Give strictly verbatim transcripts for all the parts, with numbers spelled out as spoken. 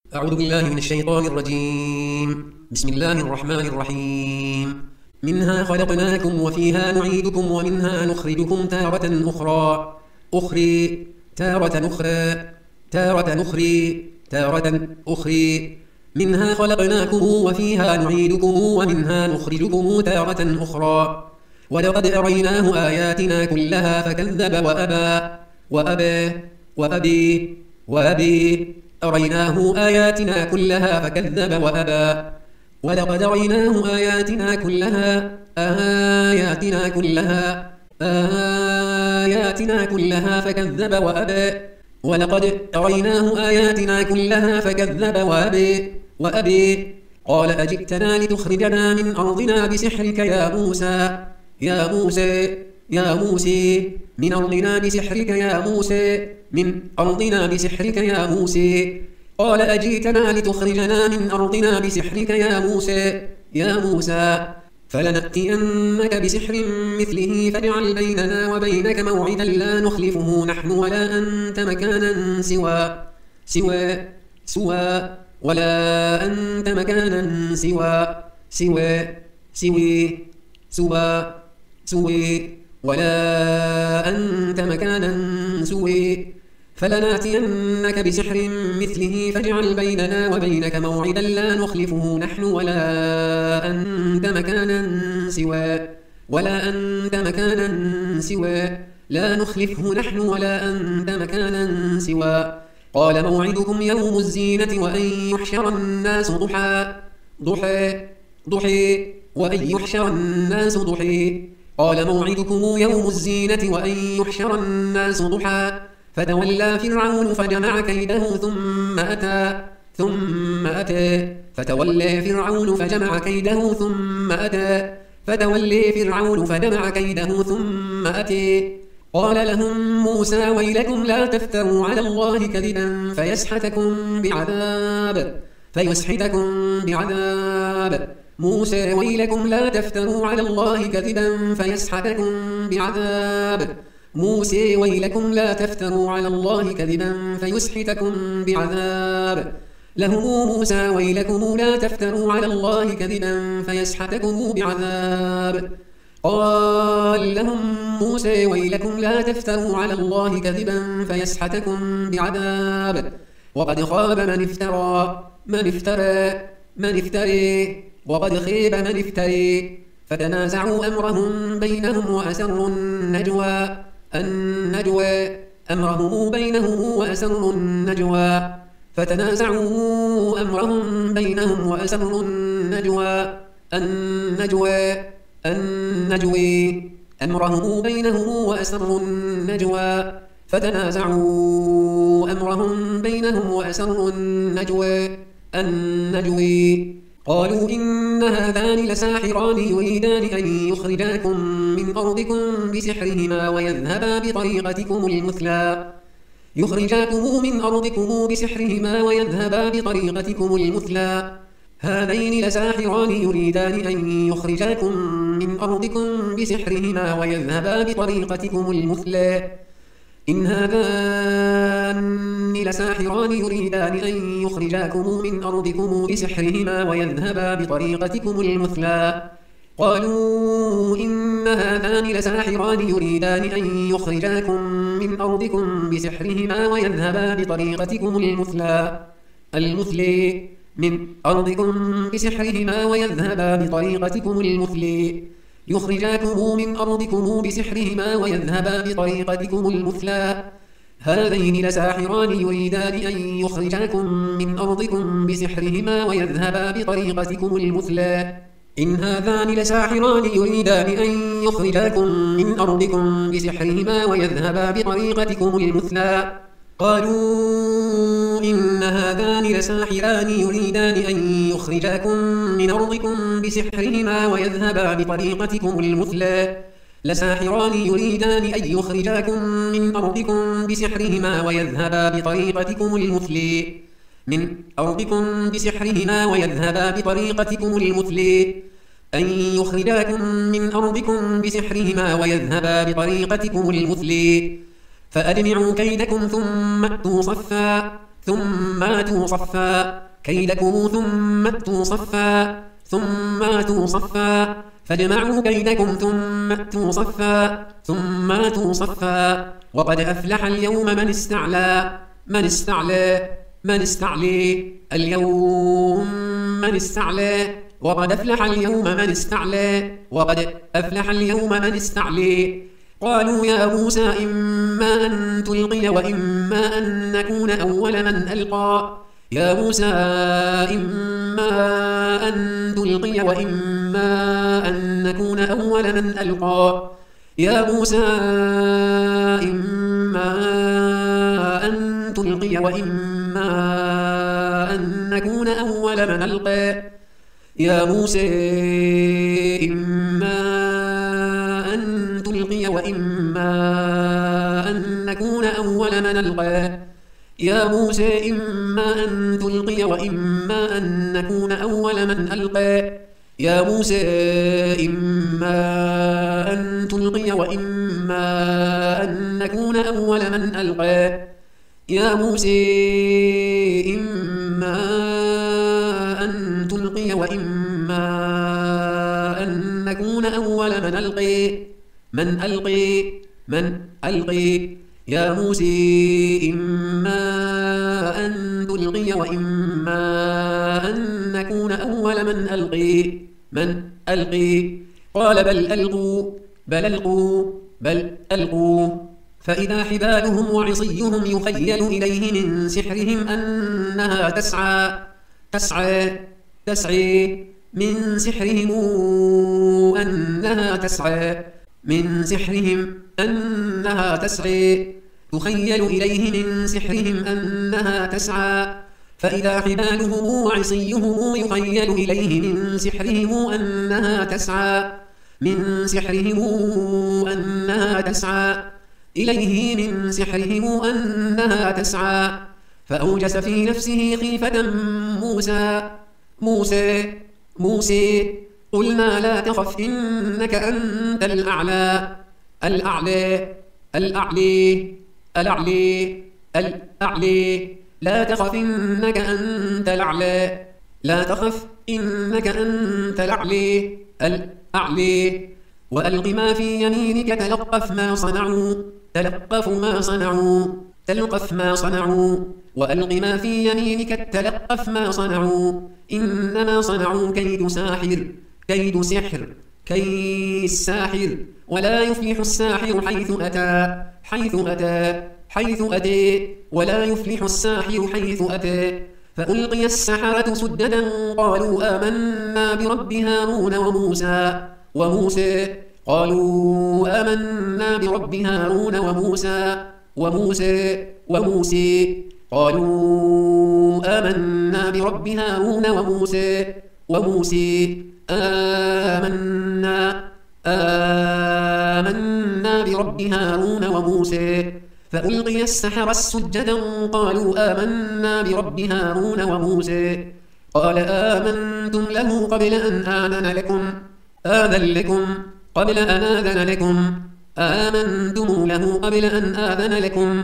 أعوذ بالله من الشيطان الرجيم. بسم الله الرحمن الرحيم. منها خلقناكم وفيها نعيدكم ومنها نخرجكم تارة أخرى أخرى تارة أخرى تارة أخرى تارة أخرى منها خلقناكم وفيها نعيدكم ومنها نخرجكم تارة أخرى ولقد أريناه آياتنا كلها فكذب وأبى وأبى وأبي وأبي أريناه آياتنا كلها فكذب وأبى ولقد أريناه آياتنا كلها آياتنا كلها آياتنا كلها فكذب وأبى ولقد أريناه آياتنا كلها فكذب وأبى وأبي قال أجئتنا لتخرجنا من أرضنا بسحرك يا موسى يا موسى يا موسى من أرضنا بسحرك يا موسى من أرضنا بسحرك يا موسى قال أجئتنا لتخرجنا من أرضنا بسحرك يا موسى يا موسى فلنأتينك بسحر مثله فاجعل بيننا وبينك موعدا لا نخلفه نحن ولا أنت مكانا سوى سوى سوى ولا أنت مكانا سوى سوى سوي سوى سوي ولا أنت مكانا سوي فلنأتينك بسحر مثله فاجعل بيننا وبينك موعدا لا نخلفه نحن ولا أنت مكانا سوى ولا أنت مكانا سوى لا نخلفه نحن ولا أنت مكانا سوى قال موعدكم يوم الزينة وأن يحشر الناس ضحى ضحى ضحى وأن يحشر الناس ضحى قال موعدكم يوم الزينة وأن يحشر الناس ضحى فتولى فرعون فجمع كيده ثم أتى ثم أتى فتولى فرعون فجمع كيده ثم أتى فتولى فرعون فجمع كيده ثم أتى قال لهم موسى ويلكم لا تفتروا على الله كذبا فيسحتكم بعذاب فيسحتكم بعذاب موسى ويلكم لا تفتروا على الله كذبا فيسحتكم بعذاب موسى ويلكم لا تفتروا على الله كذبا فيسحتكم بعذاب لهم موسى ويلكم لا تفتروا على الله كذبا فيسحتكم بعذاب قال لهم موسى ويلكم لا تفتروا على الله كذبا فيسحتكم بعذاب وقد خاب من افترى من افترى من افتري وقد خيب من افتري فتنازعوا أمرهم بينهم وأسروا النجوى النجوى أمرهم بينهم وأسروا النجوى فتنازعوا أمرهم بينهم وأسروا النجوى النجوى النجوى أمرهم بينهم وأسروا النجوى فتنازعوا أمرهم بينهم وأسروا النجوى النجوى قالوا إن هذان لساحران يريدان أن يخرجاكم من أرضكم بسحرهما ويذهبا بطريقتكم المثلى يخرجاكم من أرضكم بسحرهما ويذهبا بطريقتكم المثلى هذين لساحران يريدان أن يخرجاكم من أرضكم بسحرهما ويذهبا بطريقتكم المثلى إن هذان لساحران يريدان أن يخرجاكم من أرضكم بسحرهما ويذهبا بطريقتكم المثلى قالوا إن هذان لساحران يريدان أن يخرجاكم من أرضكم بسحرهما ويذهبا بطريقتكم المثلى المثلى من أرضكم بسحرهما ويذهبا بطريقتكم المثلى يخرجاكم من أرضكم بسحرهما ويذهبا بطريقتكم المثلى هذين لساحران يريدان أن يخرجاكم من أرضكم بسحرهما ويذهبا بطريقتكم المثلى إن هذان لساحران يريدان أن يخرجاكم من أرضكم بسحرهما ويذهبا بطريقتكم المثلى قالوا إن هذان لساحران يريدان أن يخرجاكم من أرضكم بسحرهما ويذهبا بطريقتكم المثلى لساحران يريدان أن يخرجاكم من أرضكم بسحرهما ويذهبا بطريقتكم المثلى من أرضكم بسحرهما ويذهبا بطريقتكم المثلى أن يخرجاكم من أرضكم بسحرهما ويذهبا بطريقتكم المثلى فأجمعوا كيدكم ثم أتوا صفا ثم آتوا صفا كيدكم ثم اتوا صفا ثم آتوا صفا فاجمعوا كيدكم ثم اتوا صفا ثم آتوا صفا وقد أفلح اليوم من استعلى من استعلى من استعلي اليوم من استعلى وقد أفلح اليوم من استعلى وقد أفلح اليوم من استعلي قالوا يا موسى إما أن تلقي وإما أن نكون أول من ألقى يا موسى إما أن تلقي وإما أن نكون أول من ألقى يا موسى إما أن تلقي وإما أن نكون أول من ألقى يا موسى إما أن تلقي وإما أن نكون أول من ألقى يا موسى إما أن تلقي وإما أن نكون أول من ألقى يا موسى إما أن تلقي وإما أن نكون أول من ألقى يا موسى إما أن تلقي وإما أن نكون أول من ألقي من ألقي من ألقي يا موسى إما أن تلقي وإما أن نكون أول من ألقي من ألقي قال بل ألقوا بل ألقوا بل ألقوا فإذا حبالهم وعصيهم يخيل إليه من سحرهم أنها تسعى تسعى تسعي من سحرهم أنها تسعى من سحرهم أنها تسعي تخيل إليه من سحرهم أنها تسعى فإذا حبالهم وعصيهم يخيل إليه من سحرهم أنها تسعى من سحرهم أنها تسعى إليه من سحرهم أنها تسعى فأوجس في نفسه خيفة موسى موسى موسى قلنا لا تخف إنك أنت الأعلى الأعلى الأعلى الأعلى الأعلى لا تخف إنك أنت الأعلى لا تخف إنك أنت الأعلى الأعلى وألق ما في يمينك تلقف ما صنعوا تلقف ما صنعوا تلقف ما صنعوا وألق ما في يمينك تلقف ما صنعوا إنما صنعوا كيد ساحر كيد سحر كيد الساحر ولا يفلح الساحر حيث أتى حيث أتى حيث أتى ولا يفلح الساحر حيث أتى فألقي السحرة سجدا قالوا آمنا برب هارون وموسى وموسى قالوا آمنا برب هارون وموسى وموسى وموسى قالوا آمنا برب هارون وموسى وموسى آمنا آمنا برب هارون وموسى فألقي السحرة سجدا قالوا آمنا برب هارون وموسى قال آمنتم له قبل أن آذن لكم آذن لكم قبل أن آذن لكم آمنتم له قبل أن آذن لكم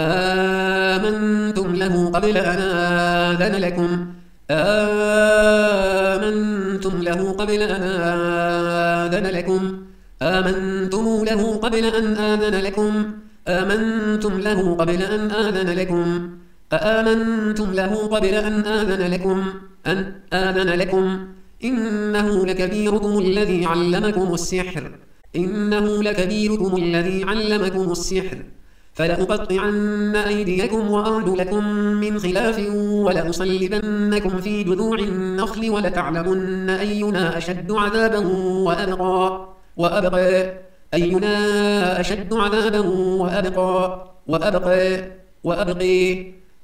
آمنتم له قبل أن آذن لكم آمنتم له قبل أن آذن لكم آمنتم له قبل أن آذن لكم آمنتم له قبل أن آذن لكم آمنتم له قبل أن آذن لكم أن آذن لكم إنه لكبيركم الذي علمكم السحر إنه لكبيركم الذي علمكم السحر فلأقطعن أيديكم وأرجلكم من خلاف ولأصلبنكم في جذوع النخل ولتعلمن أينا أشد عذابا وأبقى وأبقى أينا أشد عذابا وأبقى وأبقى وأبقي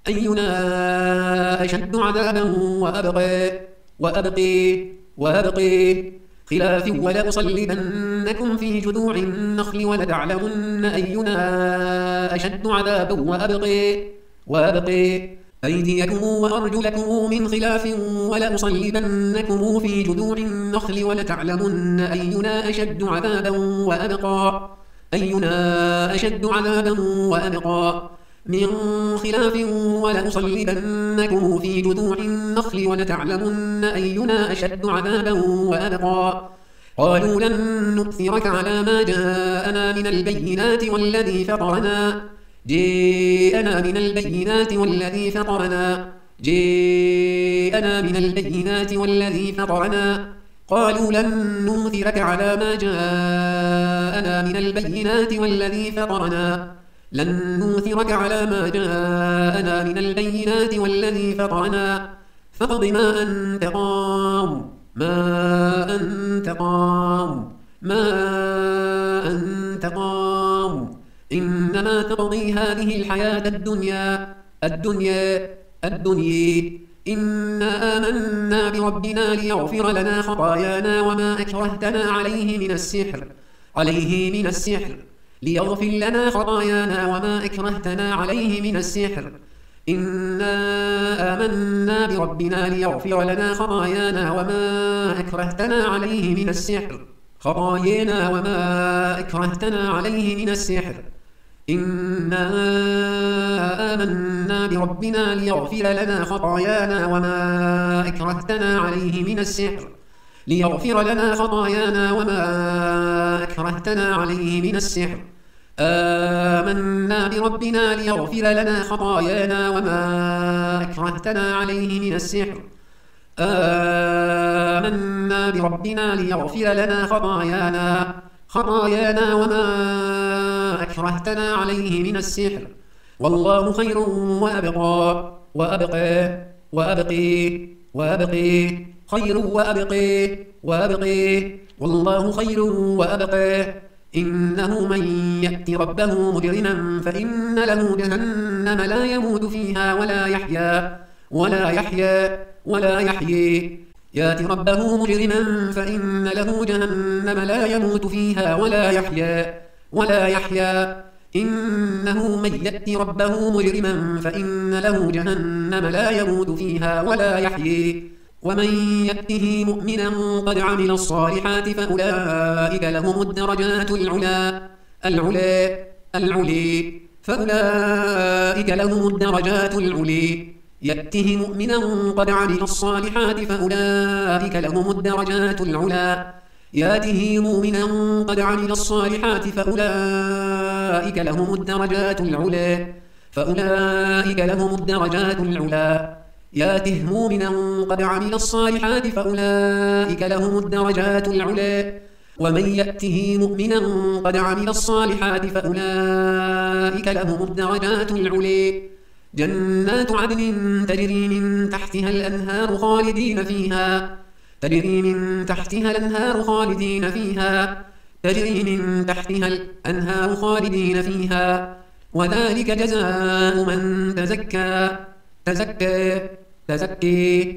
أينا أشد عذابا وأبقى وأبقي وأبقي خلاف ولأصلبنكم في جذوع النخل ولتعلمن أينا أشد عذابا وأبقي وأبقي أيديكم وأرجلكم من خلاف ولأصلبنكم في جذوع النخل ولتعلمن أينا أشد عذابا وأبقى أينا أشد عذابا وأبقى من خلاف ولأصلبنكم في جذوع النخل ولتعلمن أينا أشد عذابا وأبقى قالوا لن نؤثرك على ما جاءنا من البينات والذي فطرنا جاءنا من البينات والذي فطرنا جاءنا من البينات والذي فطرنا قالوا لن نؤثرك على ما جاءنا من البينات والذي فطرنا لن نؤثرك على ما جاءنا من البينات والذي فطرنا فاقض ما أنت قاض ما أنت قاض ما أنت قاض إنما تقضي هذه الحياة الدنيا الدنيا الدنيا إنا آمنا بربنا ليغفر لنا خطايانا وما أكرهتنا عليه من السحر عليه من السحر ليغفر لنا خطايانا وما أكرهتنا عليه من السحر إنا آمنا بربنا ليغفر لنا خطايانا وما أكرهتنا عليه من السحر خطايانا وما أكرهتنا عليه من السحر إنا آمنا بربنا ليغفر لنا خطايانا وما أكرهتنا عليه من السحر ليغفر لنا خطايانا وما أكرهتنا عليه من السحر آمنا بربنا ليغفر لنا خطايانا وما أكرهتنا عليه من السحر آمنا بربنا ليغفر لنا خطايانا خطايانا وما أكرهتنا عليه من السحر والله خير وأبقى وأبقى وأبقي وأبقي خير وأبقي وأبقي والله خير وأبقى إنه من يأت ربه مجرما فإن له جهنم لا يموت فيها ولا يحيا ولا يحيا ولا يحيي يأت ربه مجرما فإن له جهنم لا يموت فيها ولا يحيا ولا يحيا إنه من يأت ربه مجرما فإن له جهنم لا يموت فيها ولا يحيي ومن يأته مؤمنا قد عمل الصالحات فأولئك لهم الدرجات العلا العلا العلي فأولئك لهم الدرجات العلي يأته مؤمنا قد عمل الصالحات فأولئك لهم الدرجات العلا يأته مؤمنا قد عمل الصالحات فأولئك لهم الدرجات العلا فأولئك لهم الدرجات العلا يأته مؤمنا قد عمل الصالحات فأولئك لهم الدرجات العلا ومن يأته مؤمنا قد عمل الصالحات فأولئك لهم الدرجات العلا جنات عدن تجري من تحتها الأنهار خالدين فيها تجري من تحتها الأنهار خالدين فيها تجري من تحتها الأنهار خالدين فيها وذلك جزاء من تزكى تزكى تزكي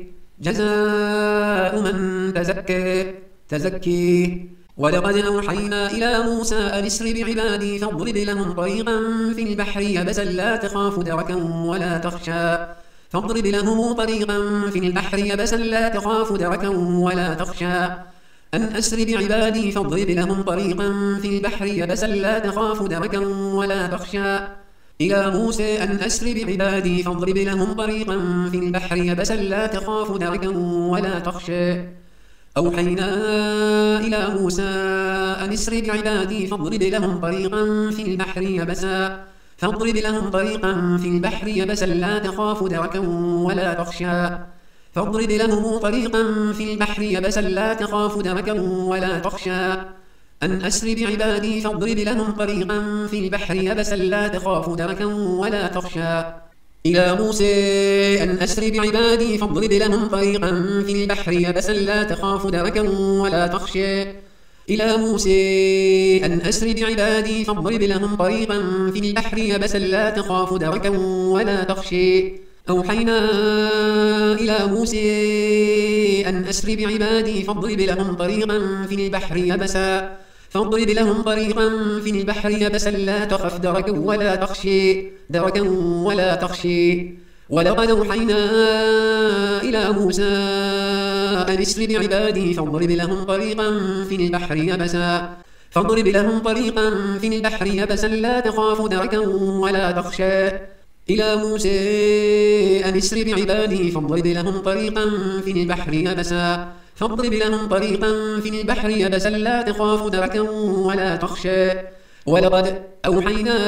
جزاء من تزكى تزكي ولقد أوحينا إلى موسى أن اسر بعبادي فاضرب لهم طريقا في البحر يبسا لا تخاف دركا ولا تخشى فاضرب لهم طريقا في البحر يبسا لا تخاف دركا ولا تخشى أن أسر بعبادي فاضرب لهم طريقا في البحر يبسا لا تخاف دركا ولا تخشى إلى موسى أن أسر بعبادي فاضرب لهم طريقا في البحر يبسا لا تخاف دركا ولا تخشى أوحينا إلى موسى أن اسر بعبادي فاضرب لهم طريقا في البحر يبسا فاضرب لهم طريقا في البحر يبسا لا تخاف دركا ولا تخشى فاضرب لهم طريقا في البحر يبسا لا تخاف دركا ولا تخشى أن أسر بعبادي فاضرب لهم طريقا في البحر يبسا لا تخاف دركا ولا تخشى إلى موسى أن أسر بعبادي فاضرب لهم طريقا في البحر يبسا لا تخاف دركا ولا تخشى إلى موسى أن أسر بعبادي فاضرب لهم طريقا في البحر يبسا لا تخاف دركا ولا تخشى أوحينا إلى موسى أن أسر بعبادي فاضرب لهم طريقا في البحر يبسا فاضرب لهم طريقا في البحر يبسا لا تخف دركا ولا تخشي دركا ولا تخشي ولقد أوحينا إلى موسى أن اسر بعبادي فاضرب لهم طريقا في البحر يبسا فاضرب لهم طريقا في البحر يبسا لا تخاف دركا ولا تخشى إلى موسى أن اسر بعبادي فاضرب لهم طريقا في البحر يبسا فاضرب لهم طريقا في البحر يبسا لا تخاف دركا ولا تخشى ولقد أوحينا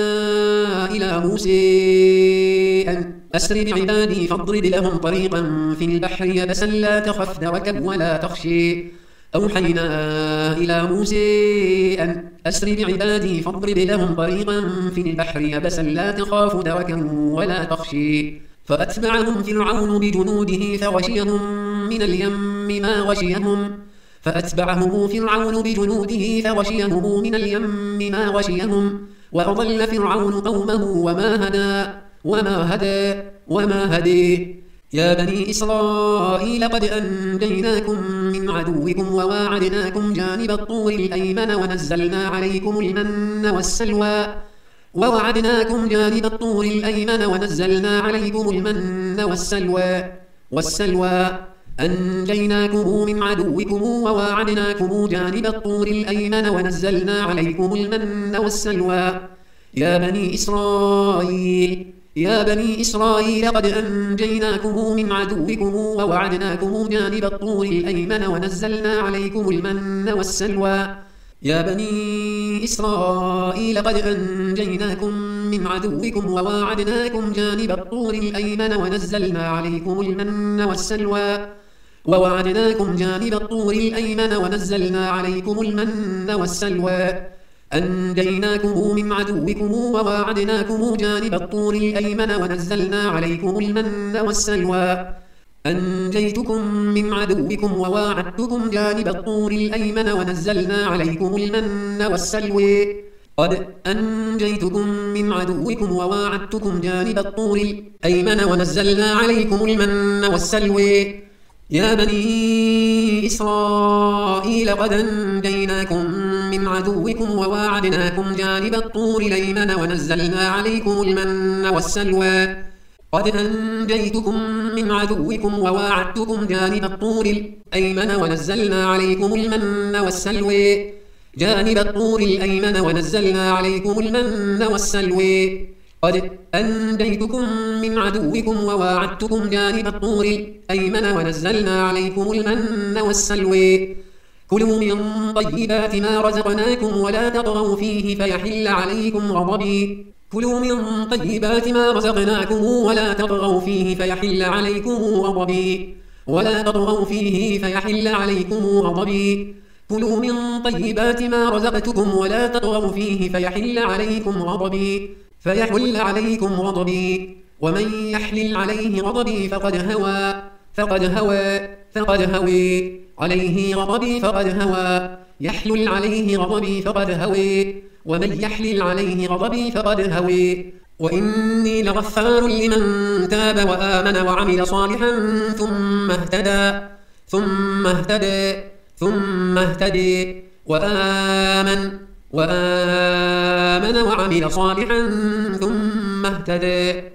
إلى موسى أن أسر بعبادي فاضرب لهم طريقا في البحر يبسا لا تخف دركا ولا تخشى أوحينا إلى موسى أن أسر بعبادي فاضرب لهم طريقا في البحر يبسا لا تخاف دركا ولا تخشى فأتبعهم فرعون بجنوده فغشيهم من اليم ما غشيهم فأتبعهم فرعون بجنوده فغشيهم من اليم ما غشيهم وأضل فرعون قومه وما هدى وما هدى وما هدي يا بني إسرائيل قد أنجيناكم من عدوكم وواعدناكم جانب الطور الأيمن ونزلنا عليكم المن والسلوى ووعدناكم جانب الطور الأيمن ونزلنا عليكم المن والسلوى والسلوى أنجيناكم من عدوكم وواعدناكم جانب الطور الأيمن ونزلنا عليكم المن والسلوى يا بني إسرائيل يا بني إسرائيل قد أنجيناكم من عدوكم ووعدناكم جانب الطور الأيمن ونزلنا عليكم المن والسلوى يا بني إسرائيل قد أنجيناكم من عدوكم وواعدناكم جانب الطور الأيمن ونزلنا عليكم المن والسلوى ووعدناكم جانب الطور الأيمن ونزلنا عليكم المن والسلوى أنجيناكم من عدوكم وواعدناكم جانب الطور الأيمن ونزلنا عليكم المن والسلوى أنجيتكم من عدوكم وواعدتكم جانب الطور الأيمن ونزلنا عليكم المن والسلوى قد أنجيتكم من عدوكم وواعدتكم جانب الطور الأيمن ونزلنا عليكم المن والسلوى يا بني إسرائيل قد أنجيناكم من عدوكم وواعدناكم جانب الطور الأيمن ونزلنا عليكم المن والسلوى قد أنجيتكم من عدوكم وواعدتكم جانب الطور الأيمن ونزلنا عليكم المن والسلوى جانب الطور الأيمن ونزلنا عليكم المن والسلوى قد أنجيتكم من عدوكم وواعدتكم جانب الطور الأيمن ونزلنا عليكم المن والسلوى كلوا من طيبات ما رزقناكم ولا تطغوا فيه فيحل عليكم غضبي كلوا من طيبات ما رزقناكم ولا تطغوا فيه فيحل عليكم غضبي ولا تطغوا فيه فيحل عليكم غضبي كلوا من طيبات ما رزقتكم ولا تطغوا فيه فيحل عليكم غضبي فيحل عليكم غضبي ومن يحلل عليه غضبي فقد هوى فقد هوى فقد هوي عليه غضبي فقد هوى يحلل عليه غضبي فقد هوي ومن يحلل عليه غضبي فقد هوي وإني لغفار لمن تاب وآمن وعمل صالحا ثم اهتدى ثم اهتدى ثم اهتدي وآمن وآمن وعمل صالحا ثم اهتدى